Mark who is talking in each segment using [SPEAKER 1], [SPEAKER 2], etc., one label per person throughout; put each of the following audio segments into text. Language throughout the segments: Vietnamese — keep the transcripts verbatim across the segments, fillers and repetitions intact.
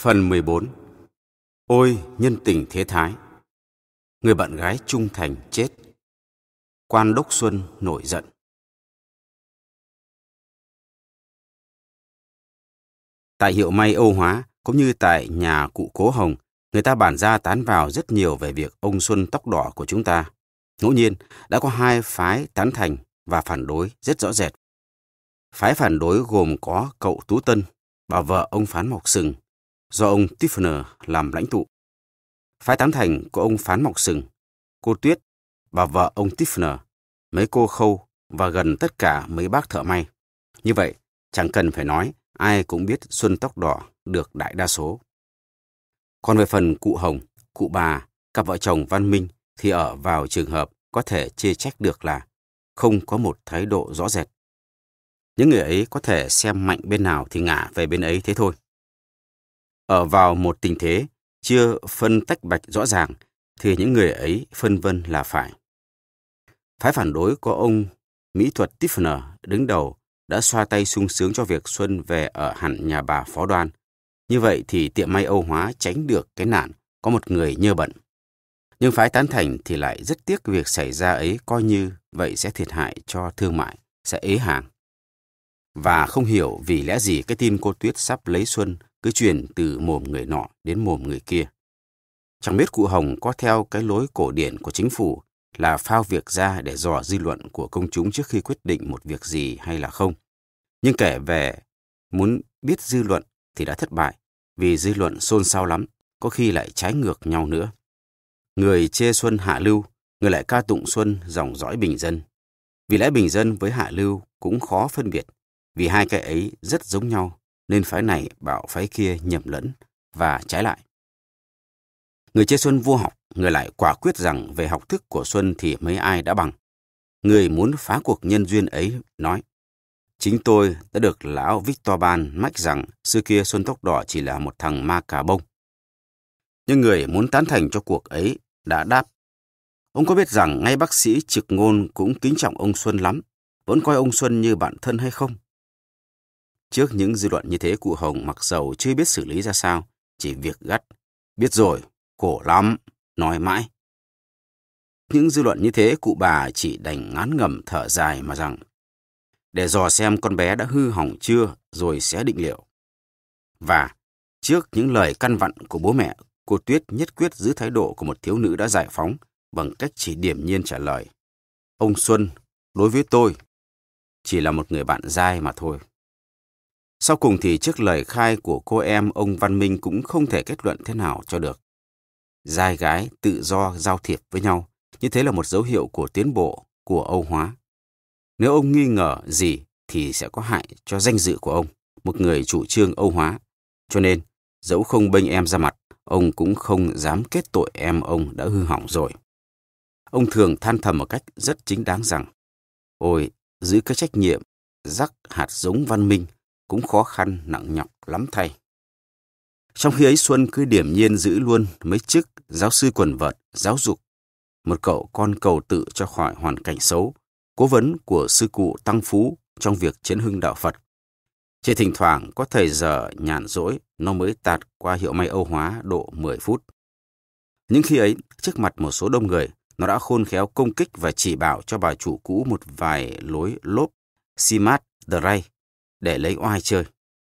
[SPEAKER 1] Phần mười bốn. Ôi nhân tình thế thái. Người bạn gái trung thành chết. Quan đốc Xuân nổi giận. Tại hiệu may Âu Hóa cũng như tại nhà cụ Cố Hồng, người ta bàn ra tán vào rất nhiều về việc ông Xuân tóc đỏ của chúng ta. Ngẫu nhiên đã có hai phái tán thành và phản đối rất rõ rệt. Phái phản đối gồm có cậu Tú Tân, bà vợ ông Phán Mọc Sừng, do ông Tiffner làm lãnh tụ. Phái tán thành của ông Phán Mọc Sừng, cô Tuyết, bà vợ ông Tiffner, mấy cô Khâu và gần tất cả mấy bác thợ may. Như vậy, chẳng cần phải nói, ai cũng biết Xuân tóc đỏ được đại đa số. Còn về phần cụ Hồng, cụ bà, cặp vợ chồng Văn Minh thì ở vào trường hợp có thể chê trách được là không có một thái độ rõ rệt. Những người ấy có thể xem mạnh bên nào thì ngả về bên ấy thế thôi. Ở vào một tình thế chưa phân tách bạch rõ ràng thì những người ấy phân vân là phải. Phái phản đối có ông mỹ thuật Tiffner đứng đầu đã xoa tay sung sướng cho việc Xuân về ở hẳn nhà bà Phó Đoan. Như vậy thì tiệm may Âu Hóa tránh được cái nạn có một người nhơ bận. Nhưng phái tán thành thì lại rất tiếc việc xảy ra ấy, coi như vậy sẽ thiệt hại cho thương mại, sẽ ế hàng. Và không hiểu vì lẽ gì cái tin cô Tuyết sắp lấy Xuân cứ truyền từ mồm người nọ đến mồm người kia. Chẳng biết cụ Hồng có theo cái lối cổ điển của chính phủ là phao việc ra để dò dư luận của công chúng trước khi quyết định một việc gì hay là không. Nhưng kể về muốn biết dư luận thì đã thất bại, vì dư luận xôn xao lắm, có khi lại trái ngược nhau nữa. Người chê Xuân hạ lưu, người lại ca tụng Xuân dòng dõi bình dân. Vì lẽ bình dân với hạ lưu cũng khó phân biệt, vì hai cái ấy rất giống nhau, nên phái này bảo phái kia nhầm lẫn và trái lại. Người chê Xuân vô học, người lại quả quyết rằng về học thức của Xuân thì mấy ai đã bằng. Người muốn phá cuộc nhân duyên ấy nói: chính tôi đã được lão Victor Ban mách rằng xưa kia Xuân tóc đỏ chỉ là một thằng ma cà bông. Nhưng người muốn tán thành cho cuộc ấy đã đáp: ông có biết rằng ngay bác sĩ Trực Ngôn cũng kính trọng ông Xuân lắm, vẫn coi ông Xuân như bạn thân hay không? Trước những dư luận như thế, cụ Hồng mặc dầu chưa biết xử lý ra sao, chỉ việc gắt: biết rồi, khổ lắm, nói mãi. Những dư luận như thế, cụ bà chỉ đành ngán ngẩm thở dài mà rằng: để dò xem con bé đã hư hỏng chưa rồi sẽ định liệu. Và trước những lời căn vặn của bố mẹ, cô Tuyết nhất quyết giữ thái độ của một thiếu nữ đã giải phóng bằng cách chỉ điềm nhiên trả lời: ông Xuân đối với tôi chỉ là một người bạn giai mà thôi. Sau cùng thì trước lời khai của cô em, ông Văn Minh cũng không thể kết luận thế nào cho được. Giai gái tự do giao thiệp với nhau, như thế là một dấu hiệu của tiến bộ của Âu Hóa. Nếu ông nghi ngờ gì thì sẽ có hại cho danh dự của ông, một người chủ trương Âu Hóa. Cho nên, dẫu không bênh em ra mặt, ông cũng không dám kết tội em ông đã hư hỏng rồi. Ông thường than thầm một cách rất chính đáng rằng: ôi, giữ cái trách nhiệm rắc hạt giống văn minh cũng khó khăn nặng nhọc lắm thay. Trong khi ấy, Xuân cứ điềm nhiên giữ luôn mấy chức giáo sư quần vợt, giáo dục, một cậu con cầu tự cho khỏi hoàn cảnh xấu, cố vấn của sư cụ Tăng Phú trong việc chấn hưng đạo Phật. Chỉ thỉnh thoảng có thời giờ nhàn rỗi, nó mới tạt qua hiệu may Âu Hóa độ mười phút. Nhưng khi ấy, trước mặt một số đông người, nó đã khôn khéo công kích và chỉ bảo cho bà chủ cũ một vài lối lốp Simat Dray để lấy oai chơi.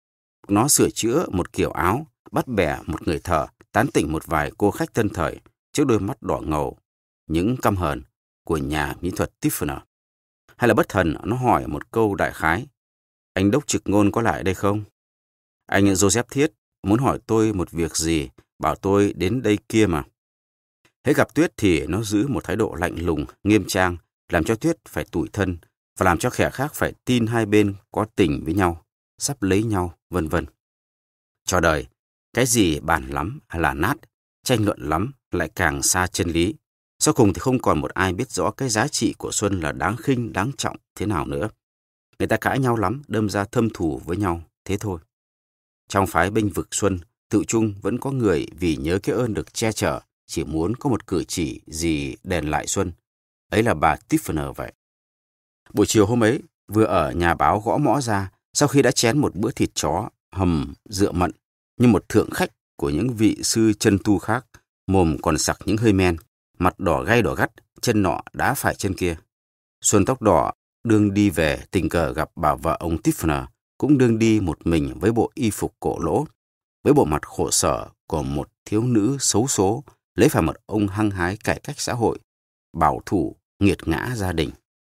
[SPEAKER 1] Nó sửa chữa một kiểu áo, bắt bẻ một người thợ, tán tỉnh một vài cô khách tân thời trước đôi mắt đỏ ngầu, những căm hờn của nhà mỹ thuật Tiffner. Hay là bất thần nó hỏi một câu đại khái: anh đốc Trực Ngôn có lại đây không? Anh Joseph Thiết muốn hỏi tôi một việc gì, bảo tôi đến đây kia mà. Hễ gặp Tuyết thì nó giữ một thái độ lạnh lùng, nghiêm trang, làm cho Tuyết phải tủi thân và làm cho kẻ khác phải tin hai bên có tình với nhau, sắp lấy nhau, vân vân. Cho đời, cái gì bàn lắm là nát, tranh luận lắm lại càng xa chân lý. Sau cùng thì không còn một ai biết rõ cái giá trị của Xuân là đáng khinh, đáng trọng thế nào nữa. Người ta cãi nhau lắm, đâm ra thâm thù với nhau, thế thôi. Trong phái bênh vực Xuân, tự chung vẫn có người vì nhớ cái ơn được che chở, chỉ muốn có một cử chỉ gì đền lại Xuân. Ấy là bà Tiffner vậy. Buổi chiều hôm ấy, vừa ở nhà báo gõ mõ ra, sau khi đã chén một bữa thịt chó hầm dựa mận, như một thượng khách của những vị sư chân tu khác, mồm còn sặc những hơi men, mặt đỏ gay đỏ gắt, chân nọ đá phải chân kia. Xuân tóc đỏ đương đi về tình cờ gặp bà vợ ông Tiffner, cũng đương đi một mình với bộ y phục cổ lỗ, với bộ mặt khổ sở của một thiếu nữ xấu số, lấy phải một ông hăng hái cải cách xã hội, bảo thủ, nghiệt ngã gia đình.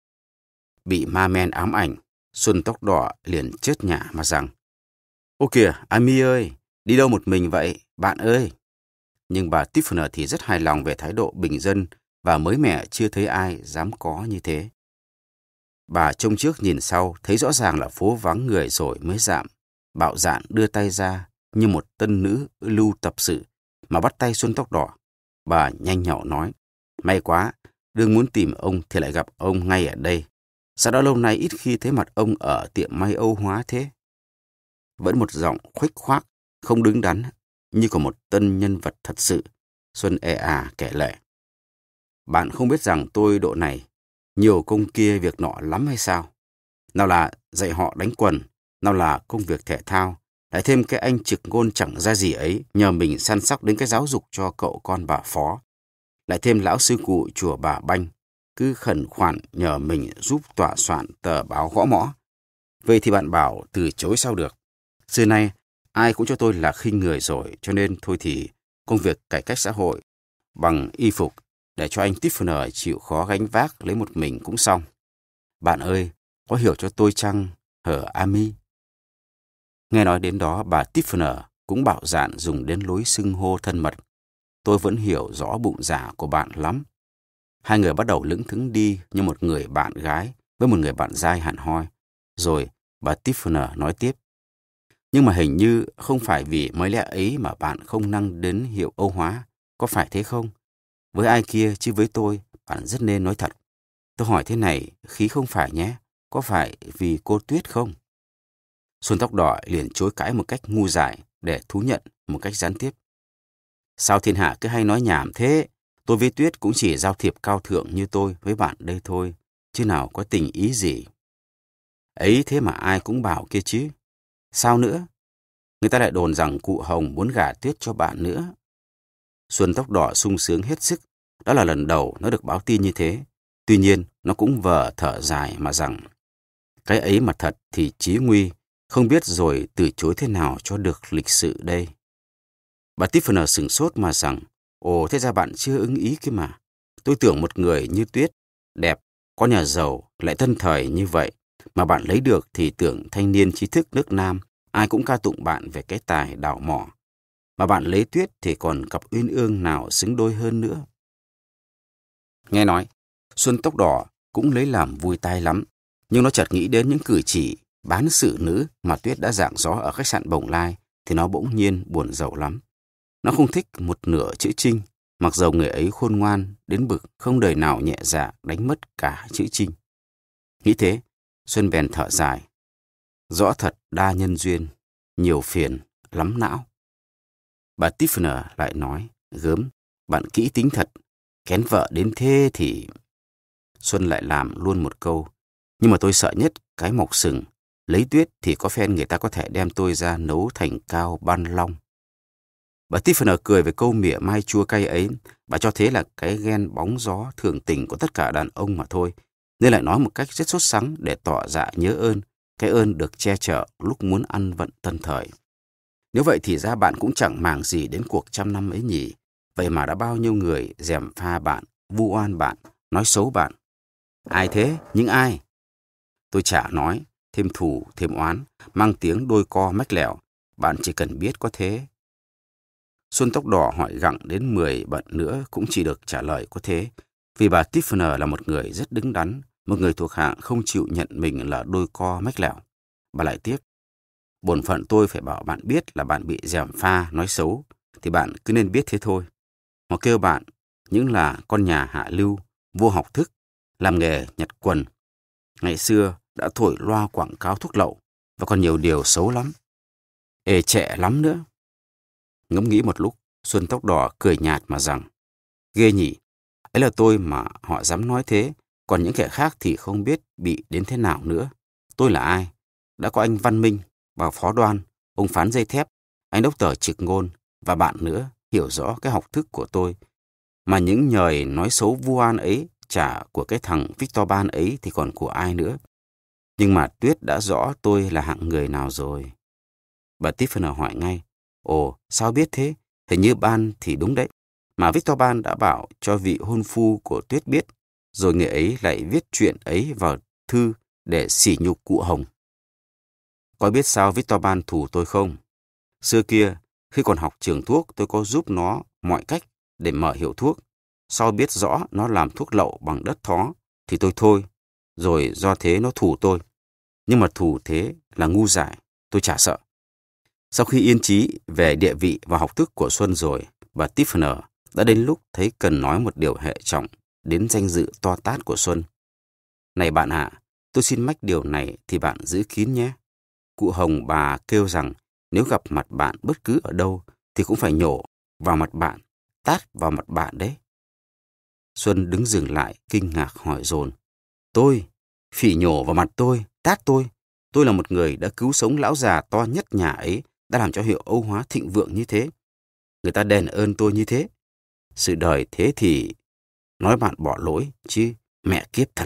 [SPEAKER 1] Bị ma men ám ảnh, Xuân tóc đỏ liền chớt nhả mà rằng: "Ô kìa, Amy ơi, đi đâu một mình vậy, bạn ơi?" Nhưng bà Tiffner thì rất hài lòng về thái độ bình dân và mới mẻ, chưa thấy ai dám có như thế. Bà trông trước nhìn sau, thấy rõ ràng là phố vắng người rồi mới dạm, bạo dạn đưa tay ra như một tân nữ lưu tập sự mà bắt tay Xuân tóc đỏ. Bà nhanh nhảu nói: "May quá, đương muốn tìm ông thì lại gặp ông ngay ở đây. Sao đã lâu nay ít khi thấy mặt ông ở tiệm may Âu hóa thế?" Vẫn một giọng khuếch khoác, không đứng đắn, như của một tân nhân vật thật sự, Xuân e à kể lể: "Bạn không biết rằng tôi độ này, nhiều công kia việc nọ lắm hay sao? Nào là dạy họ đánh quần, nào là công việc thể thao, lại thêm cái anh trực ngôn chẳng ra gì ấy nhờ mình săn sóc đến cái giáo dục cho cậu con bà Phó. Lại thêm lão sư cụ chùa bà Banh, cứ khẩn khoản nhờ mình giúp tọa soạn tờ báo gõ mõ. Vậy thì bạn bảo từ chối sao được? Xưa nay, ai cũng cho tôi là khinh người rồi, cho nên thôi thì công việc cải cách xã hội bằng y phục để cho anh Tiffner chịu khó gánh vác lấy một mình cũng xong. Bạn ơi, có hiểu cho tôi chăng, hở Amy?" Nghe nói đến đó, bà Tiffner cũng bạo dạn dùng đến lối xưng hô thân mật. Tôi vẫn hiểu rõ bụng dạ của bạn lắm. Hai người bắt đầu lững thững đi như một người bạn gái với một người bạn trai hẳn hoi. Rồi bà Tiffner nói tiếp: "Nhưng mà hình như không phải vì mấy lẽ ấy mà bạn không năng đến hiệu Âu hóa, có phải thế không? Với ai kia chứ với tôi, bạn rất nên nói thật. Tôi hỏi thế này, khí không phải nhé, có phải vì cô Tuyết không?" Xuân tóc đỏ liền chối cãi một cách ngu dại để thú nhận một cách gián tiếp: "Sao thiên hạ cứ hay nói nhảm thế? Tôi với Tuyết cũng chỉ giao thiệp cao thượng như tôi với bạn đây thôi, chứ nào có tình ý gì." "Ấy thế mà ai cũng bảo kia chứ. Sao nữa? Người ta lại đồn rằng cụ Hồng muốn gả Tuyết cho bạn nữa." Xuân tóc đỏ sung sướng hết sức. Đó là lần đầu nó được báo tin như thế. Tuy nhiên, nó cũng vờ thở dài mà rằng: "Cái ấy mà thật thì chí nguy, không biết rồi từ chối thế nào cho được lịch sự đây." Bà Tiffner sửng sốt mà rằng: "Ồ, thế ra bạn chưa ưng ý kia mà. Tôi tưởng một người như Tuyết, đẹp, có nhà giàu, lại thân thời như vậy, mà bạn lấy được thì tưởng thanh niên trí thức nước Nam, ai cũng ca tụng bạn về cái tài đào mỏ. Mà bạn lấy Tuyết thì còn cặp uyên ương nào xứng đôi hơn nữa." Nghe nói, Xuân tóc đỏ cũng lấy làm vui tai lắm, nhưng nó chợt nghĩ đến những cử chỉ bán sự nữ mà Tuyết đã giảng gió ở khách sạn Bồng Lai, thì nó bỗng nhiên buồn rầu lắm. Nó không thích một nửa chữ Trinh, mặc dầu người ấy khôn ngoan đến bực không đời nào nhẹ dạ đánh mất cả chữ Trinh. Nghĩ thế, Xuân bèn thở dài: "Rõ thật đa nhân duyên, nhiều phiền, lắm não." Bà Tiffner lại nói gớm: "Bạn kỹ tính thật, kén vợ đến thế thì..." Xuân lại làm luôn một câu: "Nhưng mà tôi sợ nhất cái mọc sừng, lấy Tuyết thì có phen người ta có thể đem tôi ra nấu thành cao ban long." Bà Tiffner cười về câu mỉa mai chua cay ấy. Bà cho thế là cái ghen bóng gió thường tình của tất cả đàn ông mà thôi, nên lại nói một cách rất sốt sắng để tỏ dạ nhớ ơn, cái ơn được che chở lúc muốn ăn vận tân thời. Nếu vậy thì ra bạn cũng chẳng màng gì đến cuộc trăm năm ấy nhỉ. Vậy mà đã bao nhiêu người gièm pha bạn, vu oan bạn, nói xấu bạn. Ai thế? Những ai? Tôi chả nói, thêm thù, thêm oán, mang tiếng đôi co mách lẻo. Bạn chỉ cần biết có thế. Xuân tóc đỏ hỏi gặng đến mười bận nữa cũng chỉ được trả lời có thế. Vì bà Tiffner là một người rất đứng đắn, một người thuộc hạng không chịu nhận mình là đôi co mách lẻo. Bà lại tiếp: "Bổn phận tôi phải bảo bạn biết là bạn bị gièm pha, nói xấu, thì bạn cứ nên biết thế thôi. Họ kêu bạn những là con nhà hạ lưu, vô học thức, làm nghề nhặt quần. Ngày xưa đã thổi loa quảng cáo thuốc lậu, và còn nhiều điều xấu lắm. Ê trẻ lắm nữa." Ngẫm nghĩ một lúc, Xuân tóc đỏ cười nhạt mà rằng: "Ghê nhỉ, ấy là tôi mà họ dám nói thế, còn những kẻ khác thì không biết bị đến thế nào nữa. Tôi là ai? Đã có anh Văn Minh, bà Phó Đoan, ông Phán Dây Thép, anh Đốc Tờ Trực Ngôn, và bạn nữa hiểu rõ cái học thức của tôi, mà những nhời nói xấu vu oan ấy chả của cái thằng Victor Ban ấy thì còn của ai nữa. Nhưng mà Tuyết đã rõ tôi là hạng người nào rồi. Bà Tiffany hỏi ngay, ồ, sao biết thế? Hình như Ban thì đúng đấy. Mà Victor Ban đã bảo cho vị hôn phu của Tuyết biết, rồi người ấy lại viết chuyện ấy vào thư để sỉ nhục cụ Hồng. Có biết sao Victor Ban thù tôi không? Xưa kia, khi còn học trường thuốc, tôi có giúp nó mọi cách để mở hiệu thuốc. Sau biết rõ nó làm thuốc lậu bằng đất thó, thì tôi thôi. Rồi do thế nó thù tôi. Nhưng mà thù thế là ngu dại, tôi chả sợ. Sau khi yên trí về địa vị và học thức của Xuân rồi, bà Tiffany đã đến lúc thấy cần nói một điều hệ trọng đến danh dự to tát của Xuân. Này bạn ạ, tôi xin mách điều này thì bạn giữ kín nhé. Cụ Hồng bà kêu rằng nếu gặp mặt bạn bất cứ ở đâu thì cũng phải nhổ vào mặt bạn, tát vào mặt bạn đấy. Xuân đứng dừng lại kinh ngạc hỏi dồn. Tôi, phỉ nhổ vào mặt tôi, tát tôi. Tôi là một người đã cứu sống lão già to nhất nhà ấy, đã làm cho hiệu Âu Hóa thịnh vượng như thế. Người ta đền ơn tôi như thế. Sự đời thế thì nói bạn bỏ lỗi, chứ mẹ kiếp thật.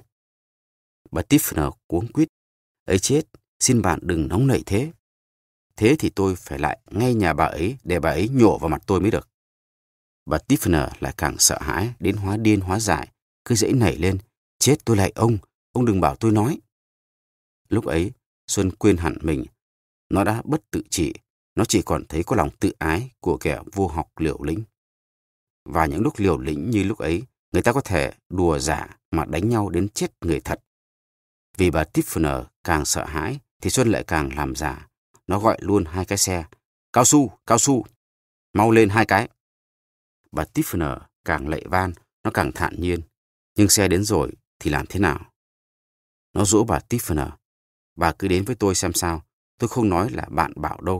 [SPEAKER 1] Bà Tiffany cuống quýt. Ấy chết, xin bạn đừng nóng nảy thế. Thế thì tôi phải lại ngay nhà bà ấy để bà ấy nhổ vào mặt tôi mới được. Bà Tiffany lại càng sợ hãi đến hóa điên hóa dại, cứ dãy nảy lên. Chết tôi lại ông, ông đừng bảo tôi nói. Lúc ấy, Xuân quên hẳn mình. Nó đã bất tự trị, nó chỉ còn thấy có lòng tự ái của kẻ vô học liều lĩnh. Và những lúc liều lĩnh như lúc ấy, người ta có thể đùa giả mà đánh nhau đến chết người thật. Vì bà Tiffany càng sợ hãi, thì Xuân lại càng làm giả. Nó gọi luôn hai cái xe. Cao su, cao su, mau lên hai cái. Bà Tiffany càng lạy van, nó càng thản nhiên. Nhưng xe đến rồi thì làm thế nào? Nó dỗ bà Tiffany. Bà cứ đến với tôi xem sao. Tôi không nói là bạn bảo đâu.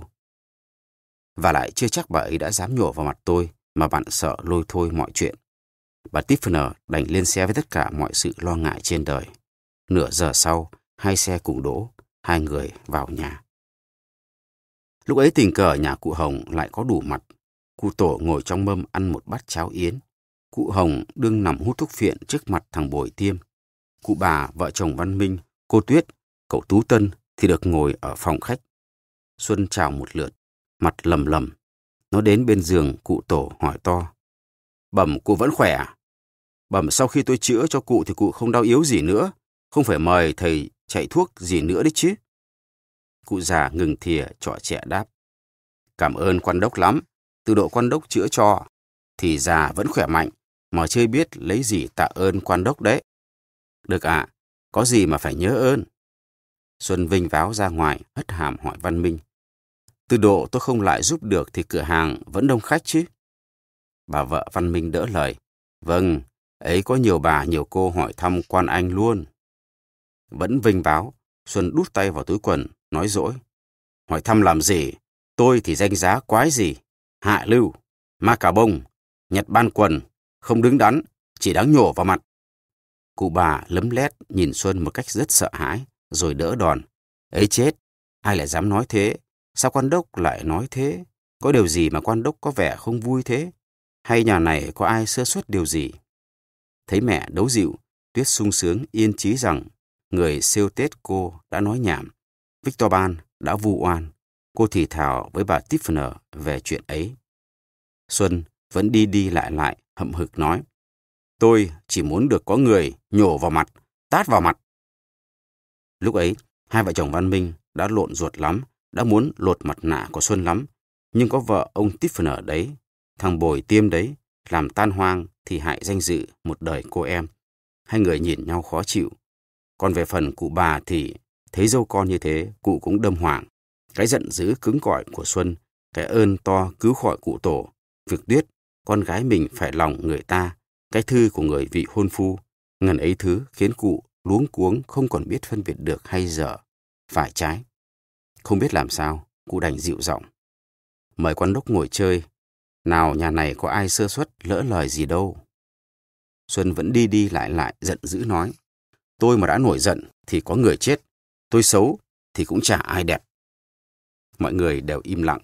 [SPEAKER 1] Và lại chưa chắc bà ấy đã dám nhổ vào mặt tôi mà bạn sợ lôi thôi mọi chuyện. Bà Tiffany đành lên xe với tất cả mọi sự lo ngại trên đời. Nửa giờ sau, hai xe cùng đỗ, hai người vào nhà. Lúc ấy tình cờ nhà cụ Hồng lại có đủ mặt. Cụ Tổ ngồi trong mâm ăn một bát cháo yến. Cụ Hồng đương nằm hút thuốc phiện trước mặt thằng Bồi Tiêm. Cụ bà, vợ chồng Văn Minh, cô Tuyết, cậu Tú Tân thì được ngồi ở phòng khách. Xuân chào một lượt, mặt lầm lầm. Nó đến bên giường cụ Tổ hỏi to. Bẩm cụ vẫn khỏe à? Bẩm sau khi tôi chữa cho cụ thì cụ không đau yếu gì nữa. Không phải mời thầy chạy thuốc gì nữa đấy chứ. Cụ già ngừng thìa trọ trẻ đáp. Cảm ơn quan đốc lắm. Từ độ quan đốc chữa cho thì già vẫn khỏe mạnh, mà chưa biết lấy gì tạ ơn quan đốc đấy. Được ạ, à, có gì mà phải nhớ ơn. Xuân vinh váo ra ngoài, hất hàm hỏi Văn Minh. Từ độ tôi không lại giúp được thì cửa hàng vẫn đông khách chứ. Bà vợ Văn Minh đỡ lời. Vâng, ấy có nhiều bà nhiều cô hỏi thăm quan anh luôn. Vẫn vinh váo, Xuân đút tay vào túi quần, nói dỗi. Hỏi thăm làm gì? Tôi thì danh giá quái gì? Hạ lưu, ma cà bông, nhặt ban quần, không đứng đắn, chỉ đáng nhổ vào mặt. Cụ bà lấm lét nhìn Xuân một cách rất sợ hãi, rồi đỡ đòn. Ấy chết, ai lại dám nói thế? Sao quan đốc lại nói thế? Có điều gì mà quan đốc có vẻ không vui thế? Hay nhà này có ai sơ suất điều gì? Thấy mẹ đấu dịu, Tuyết sung sướng yên chí rằng người siêu tết cô đã nói nhảm. Victor Ban đã vu oan. Cô thì thào với bà Tiffany về chuyện ấy. Xuân vẫn đi đi lại lại, hậm hực nói. Tôi chỉ muốn được có người nhổ vào mặt, tát vào mặt. Lúc ấy, hai vợ chồng Văn Minh đã lộn ruột lắm, đã muốn lột mặt nạ của Xuân lắm. Nhưng có vợ ông Tiffany đấy, thằng Bồi Tiêm đấy, làm tan hoang thì hại danh dự một đời cô em. Hai người nhìn nhau khó chịu. Còn về phần cụ bà thì thấy dâu con như thế, cụ cũng đâm hoảng. Cái giận dữ cứng cỏi của Xuân, cái ơn to cứu khỏi cụ Tổ, việc Tuyết, con gái mình phải lòng người ta, cái thư của người vị hôn phu, ngần ấy thứ khiến cụ luống cuống không còn biết phân biệt được hay dở, phải trái. Không biết làm sao, cụ đành dịu giọng. Mời quan đốc ngồi chơi, nào nhà này có ai sơ suất lỡ lời gì đâu. Xuân vẫn đi đi lại lại giận dữ nói. Tôi mà đã nổi giận thì có người chết, tôi xấu thì cũng chả ai đẹp. Mọi người đều im lặng,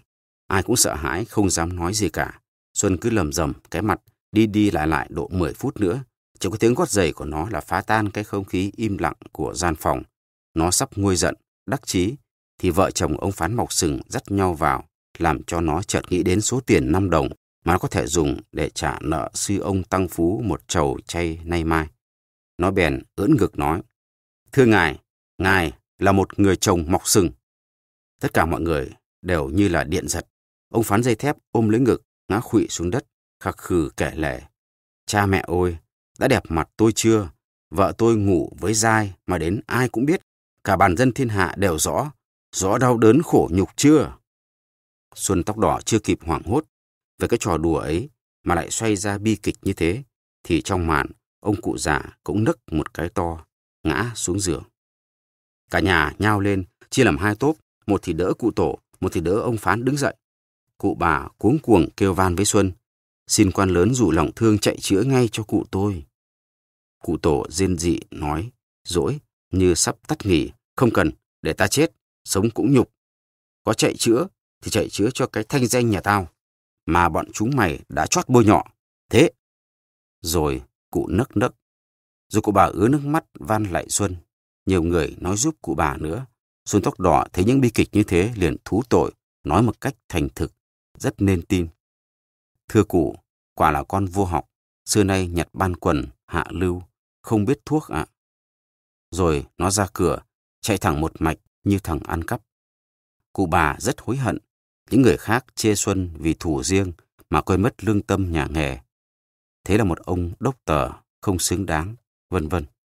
[SPEAKER 1] Ai cũng sợ hãi, không dám nói gì cả. Xuân cứ lầm rầm cái mặt, đi đi lại lại độ mười phút nữa. Chỉ có tiếng gót giày của nó là phá tan cái không khí im lặng của gian phòng. Nó sắp nguôi giận, đắc chí, thì vợ chồng ông Phán Mọc Sừng dắt nhau vào, làm cho nó chợt nghĩ đến số tiền năm đồng mà nó có thể dùng để trả nợ sư ông Tăng Phú một chầu chay nay mai. Nó bèn ưỡn ngực nói: "Thưa ngài, ngài là một người chồng mọc sừng." Tất cả mọi người đều như là điện giật. Ông Phán Dây Thép ôm lấy ngực, ngã khuỵu xuống đất, khạc khừ kể lể: "Cha mẹ ôi, đã đẹp mặt tôi chưa? Vợ tôi ngủ với giai mà đến ai cũng biết, cả bàn dân thiên hạ đều rõ, rõ đau đớn khổ nhục chưa?" Xuân Tóc Đỏ chưa kịp hoảng hốt về cái trò đùa ấy mà lại xoay ra bi kịch như thế, thì trong màn, ông cụ già cũng nấc một cái to, ngã xuống giường. Cả nhà nhao lên, chia làm hai tốp, một thì đỡ cụ Tổ, một thì đỡ ông Phán đứng dậy. Cụ bà cuống cuồng kêu van với Xuân: "Xin quan lớn rủ lòng thương chạy chữa ngay cho cụ tôi." Cụ Tổ rên rỉ nói, dỗi như sắp tắt nghỉ: "Không cần, để ta chết, sống cũng nhục. Có chạy chữa thì chạy chữa cho cái thanh danh nhà tao, mà bọn chúng mày đã chót bôi nhọ. Thế." Rồi cụ nấc nấc. Rồi cụ bà ứa nước mắt van lạy Xuân. Nhiều người nói giúp cụ bà nữa. Xuân Tóc Đỏ thấy những bi kịch như thế liền thú tội, nói một cách thành thực, rất nên tin: "Thưa cụ, quả là con vô học, xưa nay nhặt ban quần, hạ lưu, không biết thuốc ạ." Rồi nó ra cửa, chạy thẳng một mạch như thằng ăn cắp. Cụ bà rất hối hận. Những người khác chê Xuân vì thủ riêng mà quên mất lương tâm nhà nghề. Thế là một ông đốc tờ không xứng đáng, vân vân.